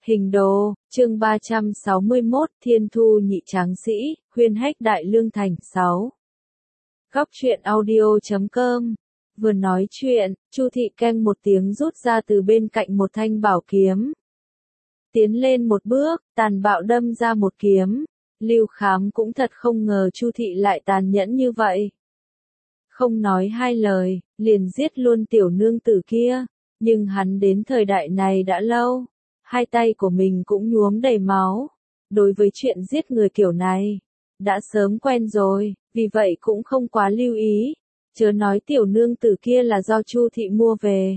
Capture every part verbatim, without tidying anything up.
Hình đồ, chương ba trăm sáu mươi mốt, Thiên Thu Nhị Tráng Sĩ, Huyên Hách Đại Lương Thành, sáu. Góc truyện audio chấm com. Vừa nói chuyện, Chu Thị keng một tiếng rút ra từ bên cạnh một thanh bảo kiếm. Tiến lên một bước, tàn bạo đâm ra một kiếm. Lưu Khám cũng thật không ngờ Chu Thị lại tàn nhẫn như vậy. Không nói hai lời, liền giết luôn tiểu nương tử kia. Nhưng hắn đến thời đại này đã lâu. Hai tay của mình cũng nhuốm đầy máu. Đối với chuyện giết người kiểu này, đã sớm quen rồi, vì vậy cũng không quá lưu ý. Chớ nói tiểu nương tử kia là do Chu Thị mua về.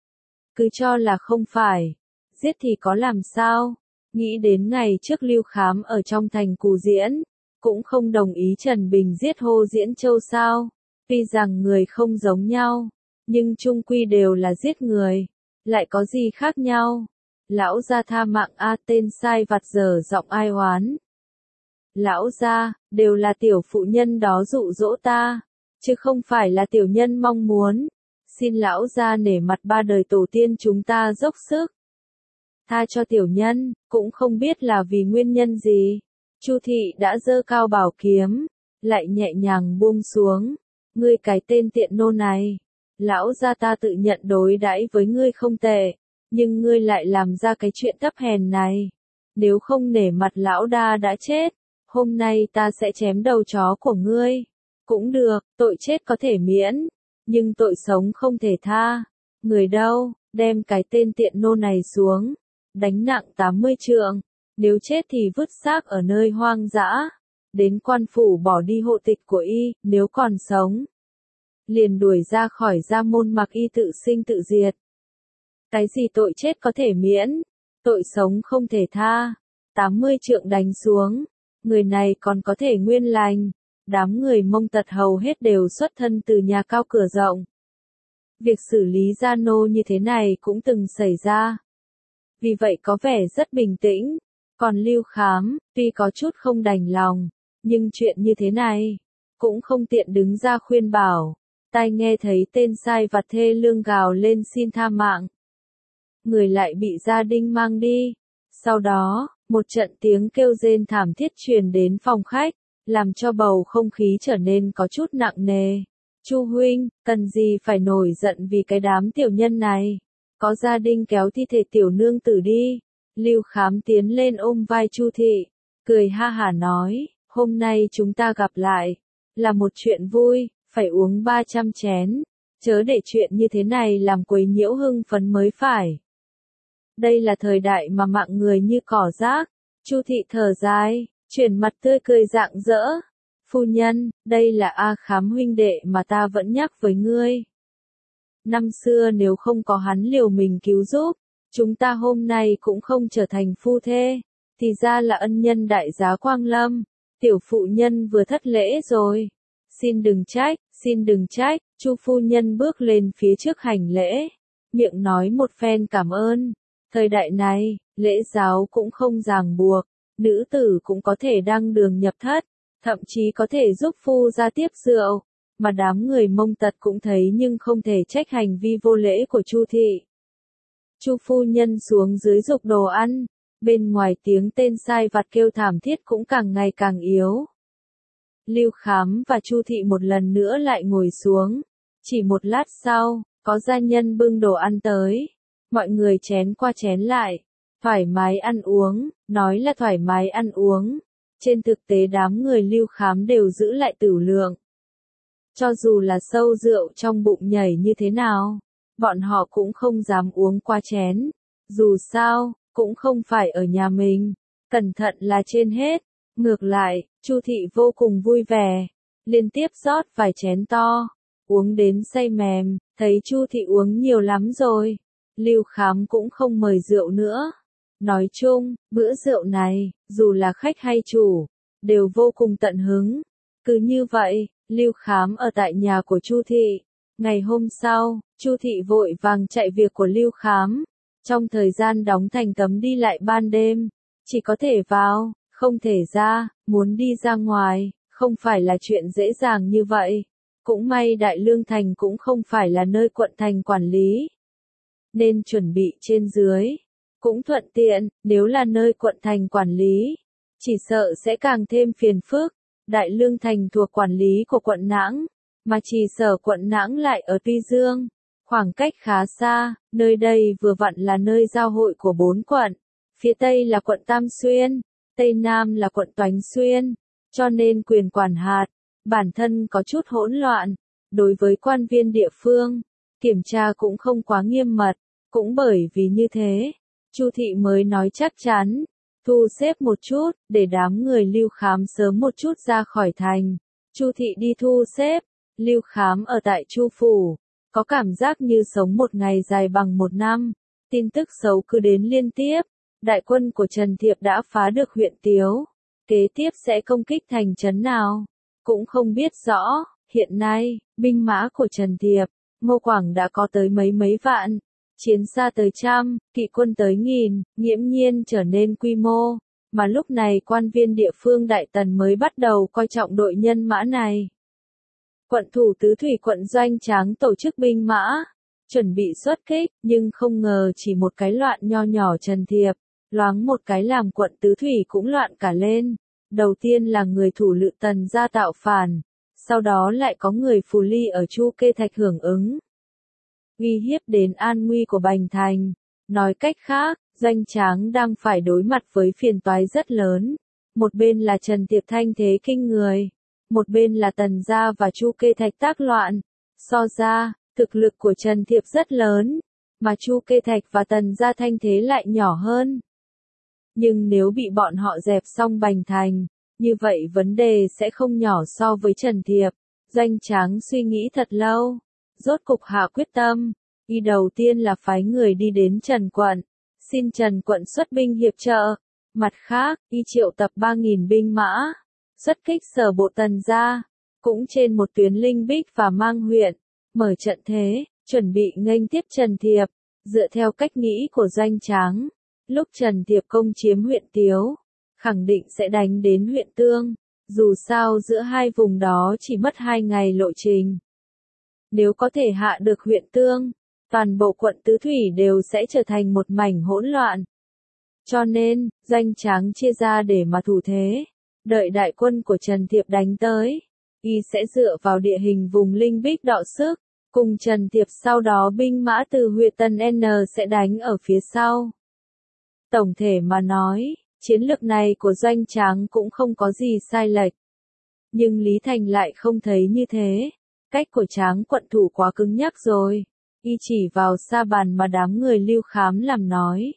Cứ cho là không phải, giết thì có làm sao. Nghĩ đến ngày trước Lưu Khám ở trong thành Cù Diễn, cũng không đồng ý Trần Bình giết Hồ Diễn Châu sao. Tuy rằng người không giống nhau, nhưng chung quy đều là giết người, lại có gì khác nhau. Lão gia tha mạng a, tên sai vặt dở giọng ai oán. Lão gia, đều là tiểu phụ nhân đó dụ dỗ ta, chứ không phải là tiểu nhân mong muốn. Xin lão gia nể mặt ba đời tổ tiên chúng ta dốc sức tha cho tiểu nhân, cũng không biết là vì nguyên nhân gì. Chu Thị đã giơ cao bảo kiếm, lại nhẹ nhàng buông xuống. Ngươi cái tên tiện nô này, lão gia ta tự nhận đối đãi với ngươi không tệ, nhưng ngươi lại làm ra cái chuyện thấp hèn này. Nếu không nể mặt lão đa đã chết, hôm nay ta sẽ chém đầu chó của ngươi. Cũng được, tội chết có thể miễn, nhưng tội sống không thể tha. Người đâu, đem cái tên tiện nô này xuống, đánh nặng tám mươi trượng, nếu chết thì vứt xác ở nơi hoang dã. Đến quan phủ bỏ đi hộ tịch của y, nếu còn sống, liền đuổi ra khỏi gia môn mặc y tự sinh tự diệt. Cái gì tội chết có thể miễn, tội sống không thể tha. tám mươi trượng đánh xuống, người này còn có thể nguyên lành. Đám người Mông Tật hầu hết đều xuất thân từ nhà cao cửa rộng. Việc xử lý gia nô như thế này cũng từng xảy ra. Vì vậy có vẻ rất bình tĩnh. Còn Lưu Khám, tuy có chút không đành lòng, nhưng chuyện như thế này, cũng không tiện đứng ra khuyên bảo. Tai nghe thấy tên sai vặt thê lương gào lên xin tha mạng. Người lại bị gia đình mang đi. Sau đó, một trận tiếng kêu rên thảm thiết truyền đến phòng khách, làm cho bầu không khí trở nên có chút nặng nề. Chu huynh, cần gì phải nổi giận vì cái đám tiểu nhân này. Có gia đình kéo thi thể tiểu nương tử đi. Lưu Khám tiến lên ôm vai Chu Thị, cười ha hả nói, hôm nay chúng ta gặp lại, là một chuyện vui, phải uống ba trăm chén, chớ để chuyện như thế này làm quấy nhiễu hưng phấn mới phải. Đây là thời đại mà mạng người như cỏ rác. Chu Thị thở dài, chuyển mặt tươi cười rạng rỡ. Phu nhân, đây là A Khám huynh đệ mà ta vẫn nhắc với ngươi. Năm xưa nếu không có hắn liều mình cứu giúp, chúng ta hôm nay cũng không trở thành phu thê. Thì ra là ân nhân đại giá Quang Lâm. Tiểu phụ nhân vừa thất lễ rồi. Xin đừng trách, xin đừng trách. Chu phu nhân bước lên phía trước hành lễ, miệng nói một phen cảm ơn. Thời đại này, lễ giáo cũng không ràng buộc, nữ tử cũng có thể đăng đường nhập thất, thậm chí có thể giúp phu ra tiếp rượu, mà đám người Mông Tật cũng thấy nhưng không thể trách hành vi vô lễ của Chu Thị. Chu phu nhân xuống dưới giục đồ ăn, bên ngoài tiếng tên sai vặt kêu thảm thiết cũng càng ngày càng yếu. Lưu Khám và Chu Thị một lần nữa lại ngồi xuống, chỉ một lát sau, có gia nhân bưng đồ ăn tới. Mọi người chén qua chén lại, thoải mái ăn uống, nói là thoải mái ăn uống. Trên thực tế đám người Lưu Khám đều giữ lại tửu lượng. Cho dù là sâu rượu trong bụng nhảy như thế nào, bọn họ cũng không dám uống qua chén. Dù sao, cũng không phải ở nhà mình, cẩn thận là trên hết. Ngược lại, Chu Thị vô cùng vui vẻ, liên tiếp rót vài chén to, uống đến say mềm, thấy Chu Thị uống nhiều lắm rồi. Lưu Khám cũng không mời rượu nữa. Nói chung, bữa rượu này, dù là khách hay chủ, đều vô cùng tận hứng. Cứ như vậy, Lưu Khám ở tại nhà của Chu Thị. Ngày hôm sau, Chu Thị vội vàng chạy việc của Lưu Khám. Trong thời gian đóng thành cấm đi lại ban đêm, chỉ có thể vào, không thể ra, muốn đi ra ngoài, không phải là chuyện dễ dàng như vậy. Cũng may Đại Lương Thành cũng không phải là nơi quận thành quản lý, nên chuẩn bị trên dưới cũng thuận tiện, nếu là nơi quận thành quản lý, chỉ sợ sẽ càng thêm phiền phức. Đại Lương Thành thuộc quản lý của quận Nãng, mà trì sở quận Nãng lại ở Tuy Dương, khoảng cách khá xa, nơi đây vừa vặn là nơi giao hội của bốn quận. Phía Tây là quận Tam Xuyên, Tây Nam là quận Toánh Xuyên, cho nên quyền quản hạt, bản thân có chút hỗn loạn. Đối với quan viên địa phương, kiểm tra cũng không quá nghiêm mật, cũng bởi vì như thế, Chu thị mới nói chắc chắn, thu xếp một chút, để đám người Lưu Khám sớm một chút ra khỏi thành. Chu thị đi thu xếp, Lưu Khám ở tại Chu phủ, có cảm giác như sống một ngày dài bằng một năm, tin tức xấu cứ đến liên tiếp. Đại quân của Trần Thiệp đã phá được huyện Tiếu, kế tiếp sẽ công kích thành trấn nào, cũng không biết rõ. Hiện nay, binh mã của Trần Thiệp, Ngô Quảng đã có tới mấy mấy vạn, chiến xa tới trăm, kỵ quân tới nghìn, nghiễm nhiên trở nên quy mô, mà lúc này quan viên địa phương Đại Tần mới bắt đầu coi trọng đội nhân mã này. Quận thủ tứ thủy quận Doanh Tráng tổ chức binh mã, chuẩn bị xuất kích, nhưng không ngờ chỉ một cái loạn nho nhỏ Trần Thiệp, loáng một cái làm quận tứ thủy cũng loạn cả lên. Đầu tiên là người thủ Lự Tần ra tạo phản, sau đó lại có người Phù Ly ở Chu Kê Thạch hưởng ứng, uy hiếp đến an nguy của Bành Thành. Nói cách khác, Doanh Tráng đang phải đối mặt với phiền toái rất lớn. Một bên là Trần Thiệp thanh thế kinh người, một bên là Tần gia và Chu Kê Thạch tác loạn. So ra, thực lực của Trần Thiệp rất lớn, mà Chu Kê Thạch và Tần gia thanh thế lại nhỏ hơn. Nhưng nếu bị bọn họ dẹp xong Bành Thành, như vậy vấn đề sẽ không nhỏ so với Trần Thiệp. Doanh Tráng suy nghĩ thật lâu, rốt cục hạ quyết tâm. Y đầu tiên là phái người đi đến Trần quận, xin Trần quận xuất binh hiệp trợ. Mặt khác, y triệu tập ba nghìn binh mã, xuất kích sở bộ Tần gia, cũng trên một tuyến Linh Bích và Mang huyện, mở trận thế, chuẩn bị nghênh tiếp Trần Thiệp. Dựa theo cách nghĩ của Doanh Tráng, lúc Trần Thiệp công chiếm huyện Tiếu, khẳng định sẽ đánh đến huyện Tương, dù sao giữa hai vùng đó chỉ mất hai ngày lộ trình. Nếu có thể hạ được huyện Tương, toàn bộ quận Tứ Thủy đều sẽ trở thành một mảnh hỗn loạn. Cho nên, Doanh Tráng chia ra để mà thủ thế, đợi đại quân của Trần Thiệp đánh tới, y sẽ dựa vào địa hình vùng Linh Bích đọ sức, cùng Trần Thiệp sau đó binh mã từ huyện Tần N sẽ đánh ở phía sau. Tổng thể mà nói, chiến lược này của Doanh Tráng cũng không có gì sai lệch. Nhưng Lý Thành lại không thấy như thế. Cách của Tráng quận thủ quá cứng nhắc rồi. Y chỉ vào sa bàn mà đám người Lưu Khám làm nói.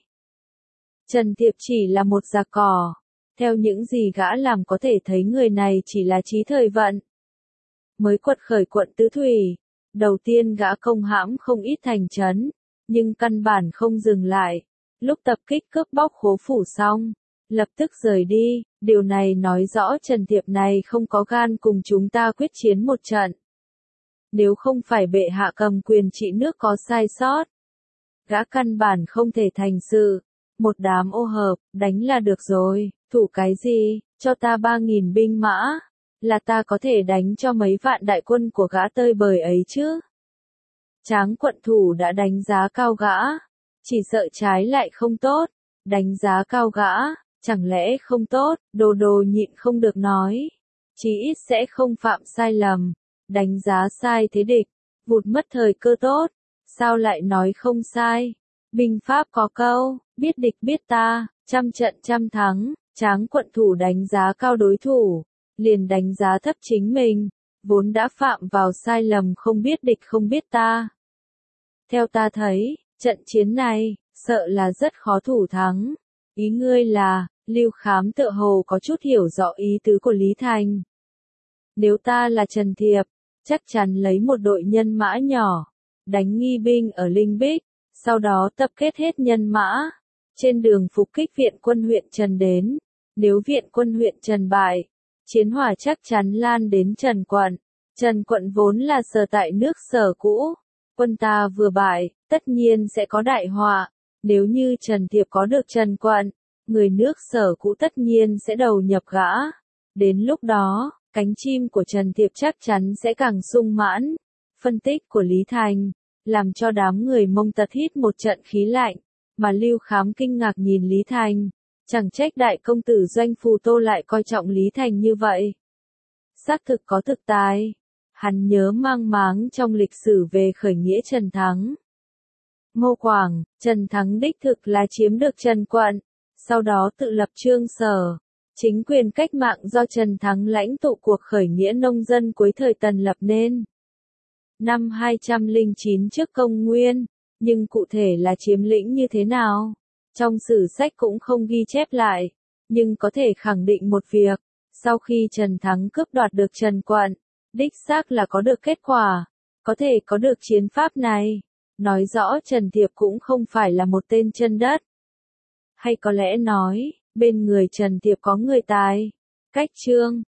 Trần Thiệp chỉ là một giặc cỏ. Theo những gì gã làm có thể thấy người này chỉ là trí thời vận. Mới quật khởi quận Tứ Thủy. Đầu tiên gã công hãm không ít thành trấn, nhưng căn bản không dừng lại. Lúc tập kích cướp bóc Khố phủ xong, lập tức rời đi. Điều này nói rõ Trần Thiệp này không có gan cùng chúng ta quyết chiến một trận. Nếu không phải bệ hạ cầm quyền trị nước có sai sót, gã căn bản không thể thành sự. Một đám ô hợp, đánh là được rồi, thủ cái gì, cho ta ba nghìn binh mã, là ta có thể đánh cho mấy vạn đại quân của gã tơi bời ấy chứ. Tráng quận thủ đã đánh giá cao gã, chỉ sợ trái lại không tốt. Đánh giá cao gã, chẳng lẽ không tốt, đồ đồ nhịn không được nói. Chí ít sẽ không phạm sai lầm, đánh giá sai thế địch, vụt mất thời cơ tốt, sao lại nói không sai. Binh pháp có câu, biết địch biết ta, trăm trận trăm thắng. Tráng quận thủ đánh giá cao đối thủ, liền đánh giá thấp chính mình, vốn đã phạm vào sai lầm không biết địch không biết ta. Theo ta thấy, trận chiến này, sợ là rất khó thủ thắng. Ý ngươi là, Lưu Khám tựa hồ có chút hiểu rõ ý tứ của Lý Thành. Nếu ta là Trần Thiệp, chắc chắn lấy một đội nhân mã nhỏ, đánh nghi binh ở Linh Bích, sau đó tập kết hết nhân mã, trên đường phục kích viện quân huyện Trần đến. Nếu viện quân huyện Trần bại, chiến hỏa chắc chắn lan đến Trần quận. Trần quận vốn là sở tại nước Sở cũ, quân ta vừa bại, tất nhiên sẽ có đại họa. Nếu như Trần Thiệp có được Trần quận, người nước Sở cũ tất nhiên sẽ đầu nhập gã. Đến lúc đó, cánh chim của Trần Thiệp chắc chắn sẽ càng sung mãn. Phân tích của Lý Thành, làm cho đám người Mông Tật hít một trận khí lạnh, mà Lưu Khám kinh ngạc nhìn Lý Thành, chẳng trách đại công tử Doanh Phù Tô lại coi trọng Lý Thành như vậy. Xác thực có thực tài, hắn nhớ mang máng trong lịch sử về khởi nghĩa Trần Thắng. Ngô Quảng, Trần Thắng đích thực là chiếm được Trần Quận, sau đó tự lập Trương Sở. Chính quyền cách mạng do Trần Thắng lãnh tụ cuộc khởi nghĩa nông dân cuối thời Tần lập nên. Năm hai trăm lẻ chín trước công nguyên, nhưng cụ thể là chiếm lĩnh như thế nào? Trong sử sách cũng không ghi chép lại, nhưng có thể khẳng định một việc, sau khi Trần Thắng cướp đoạt được Trần Quận, đích xác là có được kết quả, có thể có được chiến pháp này, nói rõ Trần Thiệp cũng không phải là một tên chân đất. Hay có lẽ nói, bên người Trần Thiệp có người tài, cách Trương,